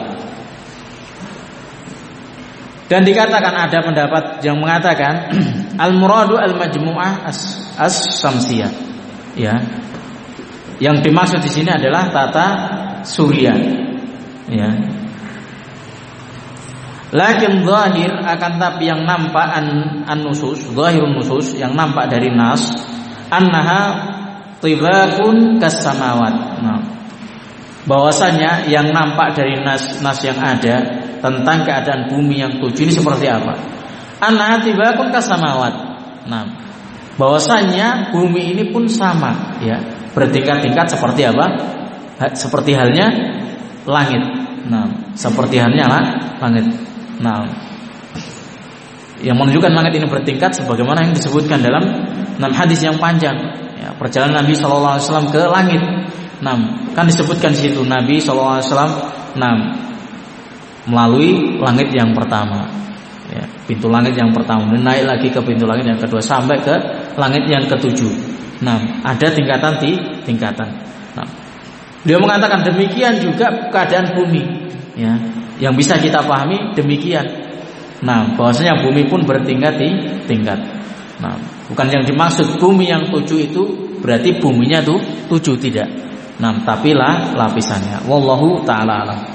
Dan dikatakan ada pendapat yang mengatakan al-muradu al-majmu'ah as-samsiyah. Ya. Yang dimaksud di sini adalah tata surya. Ya. Lakin zahir, akan tapi yang nampak an, an-nusus, zahirun nusus, yang nampak dari nas, annaha tibaqun kas-samawat. Nah, bahwasanya yang nampak dari nas nas yang ada tentang keadaan bumi yang tujuh ini seperti apa? Annaha tibaqun kas-samawat. Nah, bahwasanya bumi ini pun sama, ya, bertingkat-tingkat seperti apa? Seperti halnya langit. Nah, seperti halnya lah, langit. Nah, yang menunjukkan langit ini bertingkat sebagaimana yang disebutkan dalam enam hadis yang panjang, ya, perjalanan Nabi Shallallahu Alaihi Wasallam ke langit. Nah, kan disebutkan di situ Nabi Shallallahu Alaihi Wasallam, nah, melalui langit yang pertama, ya, pintu langit yang pertama, dan naik lagi ke pintu langit yang kedua sampai ke langit yang ketujuh. Nah, ada tingkatan di tingkatan. Nah, dia mengatakan demikian juga keadaan bumi, ya, yang bisa kita pahami demikian. Nah, bahwasanya bumi pun bertingkat di tingkat. Nah, bukan yang dimaksud bumi yang tujuh itu berarti buminya tuh tujuh, tidak. Nah, tapi lah lapisannya. Wallahu taala alam.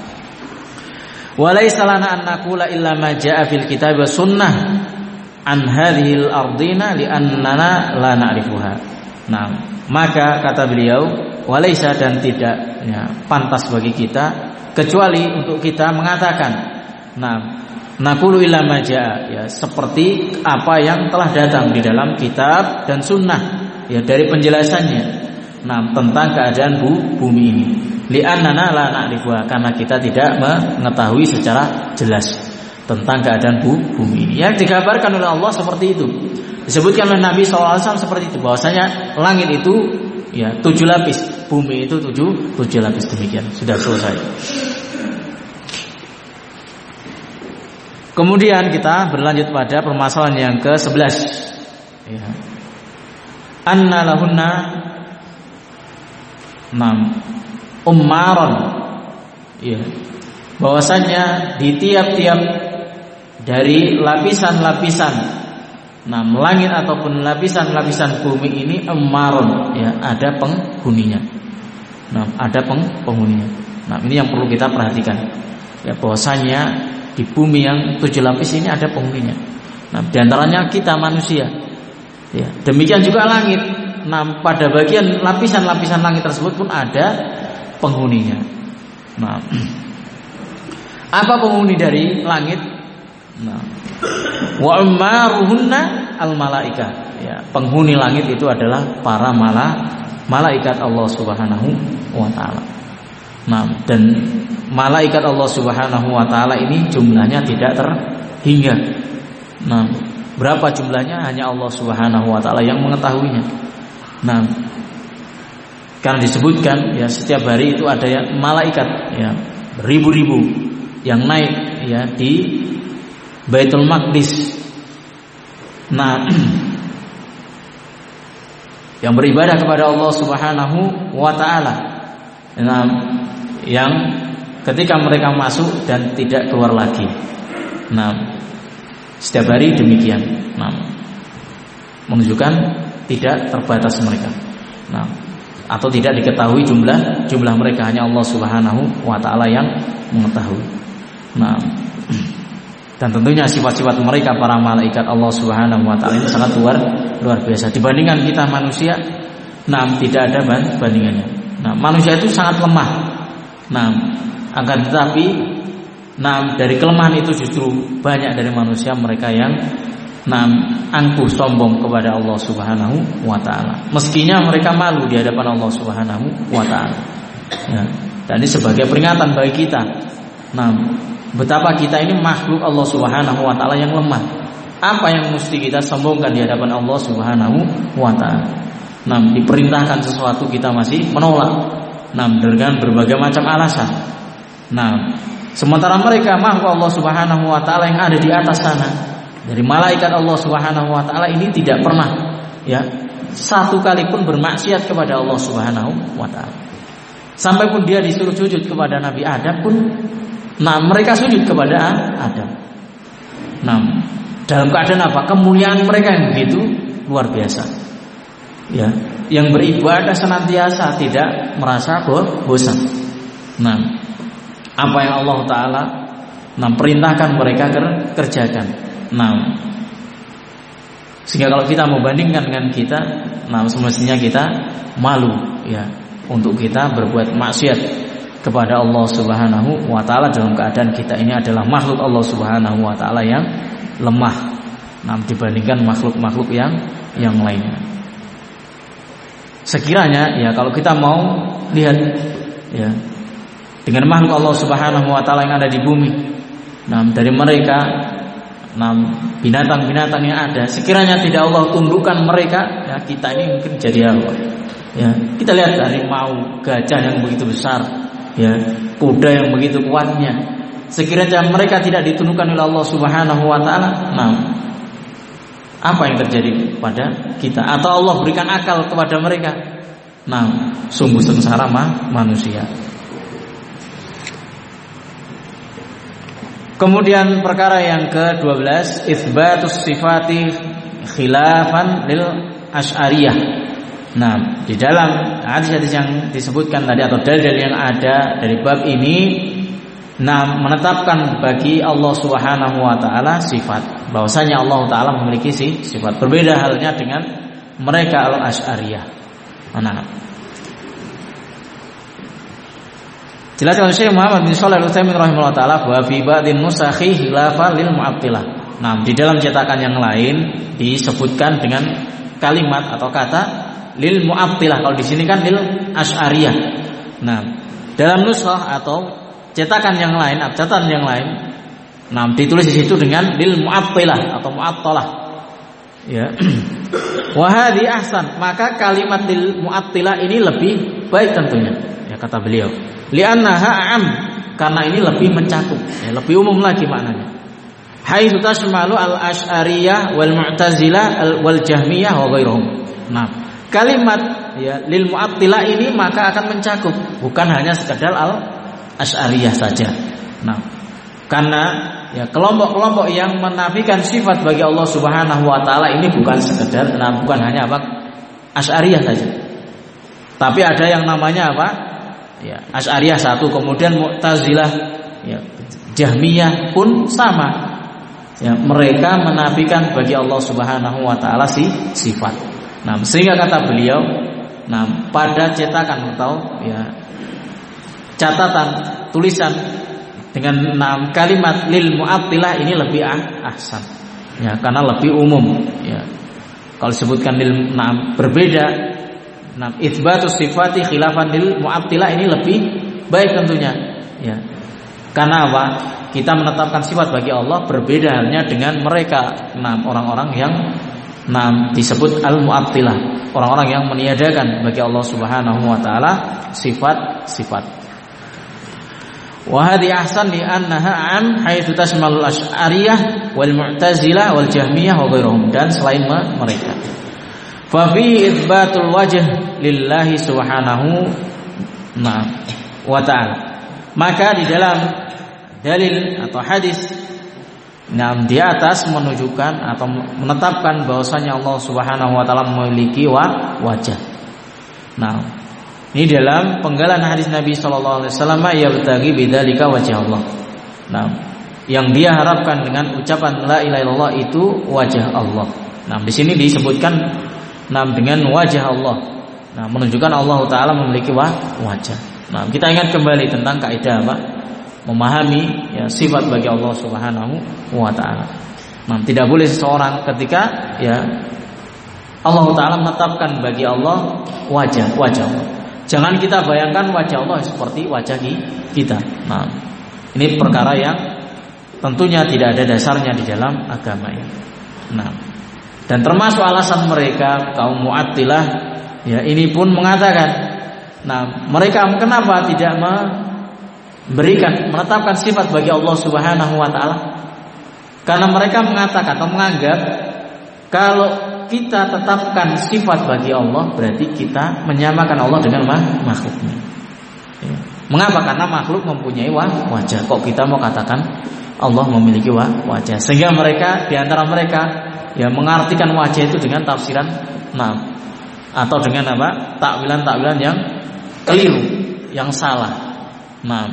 Walaysa lana an naqula illa ma jaa fil kitab wa sunnah an hadhil ardina li annana la na'rifuha. Nah, maka kata beliau, walaysa, dan tidak, ya, pantas bagi kita kecuali untuk kita mengatakan, nah, naqulu illa ma jaa, ya, seperti apa yang telah datang di dalam kitab dan sunnah, ya, dari penjelasannya, nah, tentang keadaan bu, bumi ini. Li'annana la na'rifuha, karena kita tidak mengetahui secara jelas tentang keadaan bu, bumi ini. Yang digambarkan oleh Allah seperti itu, disebutkan oleh Nabi shallallahu alaihi wasallam seperti itu, bahwasanya langit itu, ya, tujuh lapis, bumi itu tujuh tujuh lapis, demikian. Sudah selesai. Kemudian kita berlanjut pada permasalahan yang ke sebelas. Ya. Anna lahunna nam ummaron. Ya. Bahwasanya di tiap-tiap dari lapisan-lapisan nam langit ataupun lapisan-lapisan bumi ini ummaron, ya, ada penghuninya. Nah, ada peng, penghuninya. Nah, ini yang perlu kita perhatikan. Ya, bahwasanya di bumi yang tujuh lapis ini ada penghuninya. Nah, diantaranya kita manusia. Ya, demikian juga langit. Nah, pada bagian lapisan-lapisan langit tersebut pun ada penghuninya. Nah, apa penghuni dari langit? Nah, wa ummaruhunna al malaika. Ya, penghuni langit itu adalah para mala, malaikat Allah Subhanahu wa taala. Nah, dan malaikat Allah Subhanahu wa taala ini jumlahnya tidak terhingga. Nah, berapa jumlahnya hanya Allah Subhanahu wa taala yang mengetahuinya. Nah, karena disebutkan ya setiap hari itu ada yang malaikat ya beribu-ribu yang naik ya di Baitul Maqdis. Nah, yang beribadah kepada Allah Subhanahu wa taala. Nah, yang ketika mereka masuk dan tidak keluar lagi. Nah, setiap hari demikian. Nah, menunjukkan tidak terbatas mereka. Nah, atau tidak diketahui jumlah jumlah mereka, hanya Allah Subhanahu wa taala yang mengetahui. Nah, dan tentunya sifat-sifat mereka para malaikat Allah Subhanahu wa taala ini sangat luar luar biasa dibandingkan kita manusia. Nah, tidak ada bandingannya. Nah, manusia itu sangat lemah. Nah, akan tetapi nah dari kelemahan itu justru banyak dari manusia mereka yang nah angkuh sombong kepada Allah Subhanahu wa taala. Meskinya mereka malu di hadapan Allah Subhanahu wa taala. Ya, dan ini sebagai peringatan bagi kita. Nah, betapa kita ini makhluk Allah Subhanahu wa taala yang lemah. Apa yang mesti kita sombongkan di hadapan Allah Subhanahu wa taala? Nah, diperintahkan sesuatu kita masih menolak. Nah, dengan berbagai macam alasan. Nah, sementara mereka makhluk Allah Subhanahu wa taala yang ada di atas sana, dari malaikat Allah Subhanahu wa taala ini tidak pernah ya satu kali pun bermaksiat kepada Allah Subhanahu wa taala. Sampai pun dia disuruh sujud kepada Nabi Adam pun, nah mereka sujud kepada Adam. Nah, dalam keadaan apa? Kemuliaan mereka yang begitu luar biasa. Ya, yang beribadah senantiasa tidak merasa bosan. Nah, apa yang Allah Taala nah perintahkan mereka kerjakan. Nah, sehingga kalau kita membandingkan dengan kita, nah semestinya kita malu ya untuk kita berbuat maksiat kepada Allah Subhanahu wa taala dalam keadaan kita ini adalah makhluk Allah Subhanahu wa taala yang lemah. Nah, dibandingkan makhluk-makhluk yang yang lainnya. Sekiranya ya kalau kita mau lihat ya dengan makhluk Allah Subhanahu wa taala yang ada di bumi, nah dari mereka nah binatang-binatang yang ada, sekiranya tidak Allah tundukkan mereka, ya kita ini mungkin jadi apa? Ya, kita lihat harimau, gajah yang begitu besar, ya, kuda yang begitu kuatnya. Sekiranya mereka tidak ditundukkan oleh Allah Subhanahu wa taala, nah apa yang terjadi pada kita? Atau Allah berikan akal kepada mereka? Nah, sungguh sengsara mah manusia. Kemudian perkara yang ke-dua belas, itsbatus sifati khilafan lil asy'ariyah. Nah, di dalam hadis-hadis yang disebutkan tadi atau dalil yang ada dari bab ini, nah menetapkan bagi Allah Subhanahu wa taala sifat, bahwasanya Allah taala memiliki sifat. Berbeda halnya dengan mereka al-asy'ariyah. Nah, jelaskan Syekh Muhammad bin Shalih Al-Utsaimin rahimahullah taala bahwa fi ba'dhin nusakhi khilafan lil mu'attilah. Nah, di dalam cetakan yang lain disebutkan dengan kalimat atau kata lil mu'attilah. Kalau di sini kan lil asy'ariyah. Nah, dalam nuskhah atau cetakan yang lain, catatan yang lain, nah ditulis di situ dengan lil mu'attilah atau mu'attalah. Ya. Wa hadhi ahsan, maka kalimat lil mu'attilah ini lebih baik tentunya. Ya, kata beliau. Li'annaha am, karena ini lebih mencakup, ya, lebih umum lagi maknanya. haitsu tashmalu al-Asy'ariyah wal Mu'tazilah wal Jahmiyah wa ghairuhum. Nah, kalimat ya lil mu'attilah ini maka akan mencakup bukan hanya sekedar al-Asy'ariyah saja. Nah, karena ya kelompok-kelompok yang menafikan sifat bagi Allah Subhanahu wa taala ini bukan sekedar nah bukan hanya apa Asy'ariyah saja. Tapi ada yang namanya apa? Ya, Asy'ariyah satu, kemudian Mu'tazilah, ya, Jahmiyah pun sama. Ya, mereka menafikan bagi Allah Subhanahu wa taala si sifat. Nah, sehingga kata beliau, nah pada cetakan atau ya catatan tulisan dengan enam kalimat lil mu'attilah ini lebih ah, ahsan. Ya, karena lebih umum, ya. Kalau disebutkan lil enam berbeda, enam itsbatus sifati khilafan lil mu'attilah ini lebih baik tentunya, ya. Karena apa? Kita menetapkan sifat bagi Allah berbeda halnya dengan mereka enam orang-orang yang enam disebut al-mu'attilah, orang-orang yang meniadakan bagi Allah Subhanahu wa taala sifat-sifat. Wa hadhi ahsan li annaha am haitsu tashmalul Asy'ariyah wal Mu'tazilah wal Jahmiyah wa ghairuhum, dan selain mereka. Fa fi itsbatul wajh lillahi subhanahu wa ta'ala. Maka di dalam dalil atau hadis nah di atas menunjukkan atau menetapkan bahwasanya Allah Subhanahu wa taala memiliki wa, wajah. Nah, ini dalam penggalan hadis Nabi sallallahu alaihi wasallam yabtaghi bidzalika wajh Allah. Nah, yang dia harapkan dengan ucapan la ilaha illallah itu wajah Allah. Nah, di sini disebutkan nah dengan wajah Allah. Nah, menunjukkan Allah taala memiliki wa, wajah. Nah, kita ingat kembali tentang kaidah apa? Memahami ya sifat bagi Allah Subhanahu wa taala. Nah, tidak boleh seseorang ketika ya Allah taala menetapkan bagi Allah wajah, wajah Allah. Jangan kita bayangkan wajah Allah seperti wajah kita. Nah, ini perkara yang tentunya tidak ada dasarnya di dalam agama ini. Nah, dan termasuk alasan mereka kaum Mu'attilah ya ini pun mengatakan, nah, mereka kenapa tidak memberikan menetapkan sifat bagi Allah Subhanahu wa taala? Karena mereka mengatakan atau menganggap kalau kita tetapkan sifat bagi Allah berarti kita menyamakan Allah dengan makhluknya. Ya. Mengapa? Karena makhluk mempunyai wajah. Kok kita mau katakan Allah memiliki wajah? Sehingga mereka di antara mereka ya mengartikan wajah itu dengan tafsiran nah atau dengan apa? Takwilan-takwilan yang keliru, yang salah. Nah,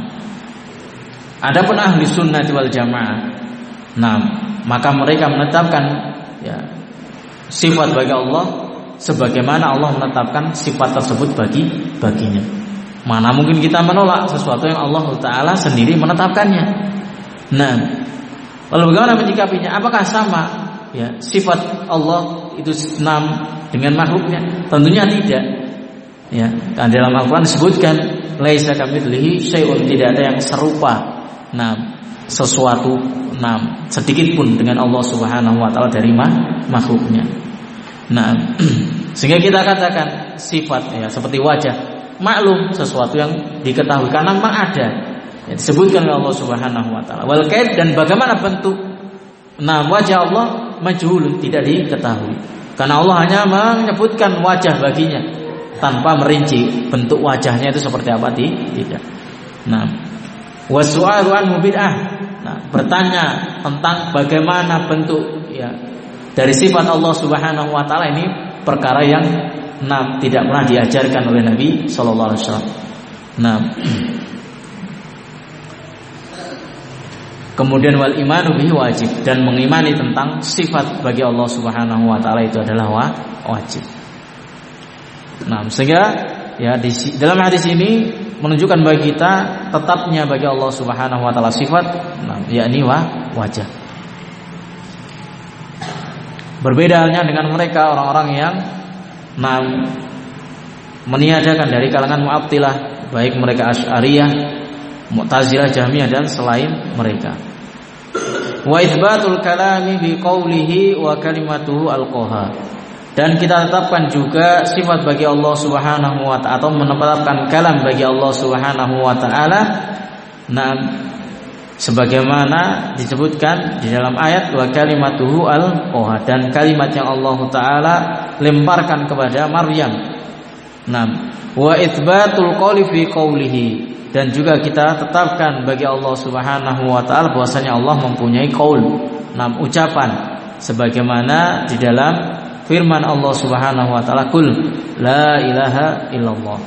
adapun ahli sunnah wal jamaah, nah maka mereka menetapkan ya sifat bagi Allah sebagaimana Allah menetapkan sifat tersebut bagi baginya. Mana mungkin kita menolak sesuatu yang Allah Taala sendiri menetapkannya. Nah, lalu bagaimana menyikapinya? Apakah sama ya sifat Allah itu enam dengan makhluknya? Tentunya tidak. Ya, dan dalam Al-Qur'an disebutkan laisa kamitslihi syai'un, tidak ada yang serupa nah sesuatu nah sedikit pun dengan Allah Subhanahu wa taala dari makhluknya. Nah, sehingga kita katakan sifat ya seperti wajah maklum sesuatu yang diketahui karena memang ada ya, disebutkan oleh Allah Subhanahu wa taala. Wal kaif, dan bagaimana bentuk nah wajah Allah majhul, tidak diketahui. Karena Allah hanya menyebutkan wajah baginya tanpa merinci bentuk wajahnya itu seperti apa, tidak. Nah, wasu'alu anhu bid'ah. Nah, bertanya tentang bagaimana bentuk ya dari sifat Allah Subhanahu wa taala ini perkara yang nah, tidak pernah diajarkan oleh Nabi sallallahu alaihi wasallam. Nah, kemudian wal imanu bihi wajib, dan mengimani tentang sifat bagi Allah Subhanahu wa taala itu adalah wajib. Nah, sehingga ya di dalam hadis ini menunjukkan bagi kita tetapnya bagi Allah Subhanahu wa taala sifat nah, yakni wajah. Berbeda halnya dengan mereka orang-orang yang nah, meniadakan dari kalangan Mu'attilah, baik mereka Asy'ariyah, Mu'tazilah, Jahmiyah dan selain mereka. Wa itsbatul kalami bi qoulihi wa kalimatuhu alqaha. Dan kita tetapkan juga sifat bagi Allah Subhanahu wa ta'ala atau menetapkan kalam bagi Allah Subhanahu wa ta'ala nah, sebagaimana disebutkan di dalam ayat wa kalimatuhu al-qaha, dan kalimat yang Allah taala lemparkan kepada Maryam. Nam wa itsbatul qouli fi qoulihi, dan juga kita tetapkan bagi Allah Subhanahu wa taala bahwasanya Allah mempunyai qaul, nam ucapan, sebagaimana di dalam firman Allah Subhanahu wa taala kul la ilaha illallah.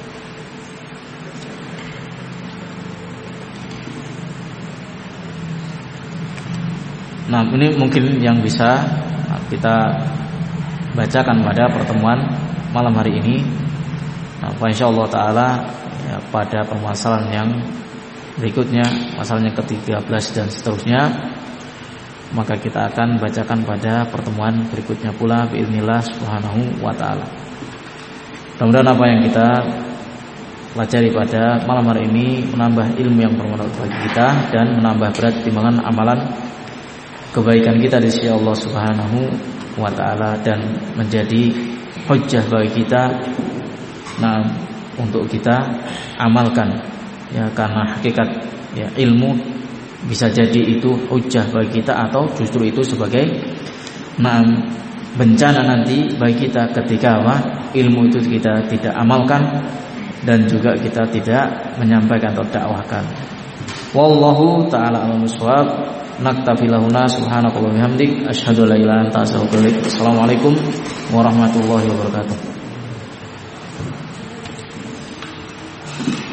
Nah, ini mungkin yang bisa kita bacakan pada pertemuan malam hari ini. Nah, insyaallah taala ya, pada permasalahan yang berikutnya, masalah yang ke tiga belas dan seterusnya, maka kita akan bacakan pada pertemuan berikutnya pula biiznillah subhanahu wa taala. Mudah-mudahan apa yang kita pelajari pada malam hari ini menambah ilmu yang bermanfaat bagi kita dan menambah berat timbangan amalan kebaikan kita di sisi Allah Subhanahu wa taala, dan menjadi hujjah bagi kita, nah, untuk kita amalkan ya, karena hakikat ya ilmu bisa jadi itu hujjah bagi kita atau justru itu sebagai nah, bencana nanti bagi kita ketika apa? Ilmu itu kita tidak amalkan dan juga kita tidak menyampaikan atau dakwahkan. Wallahu taala a'lam bishawab. Naktafi lahuna subhanallahi wa bihamdik asyhadu an la ilaha illa anta astaghfiruka wa atubu ilaik. Assalamualaikum warahmatullahi wabarakatuh.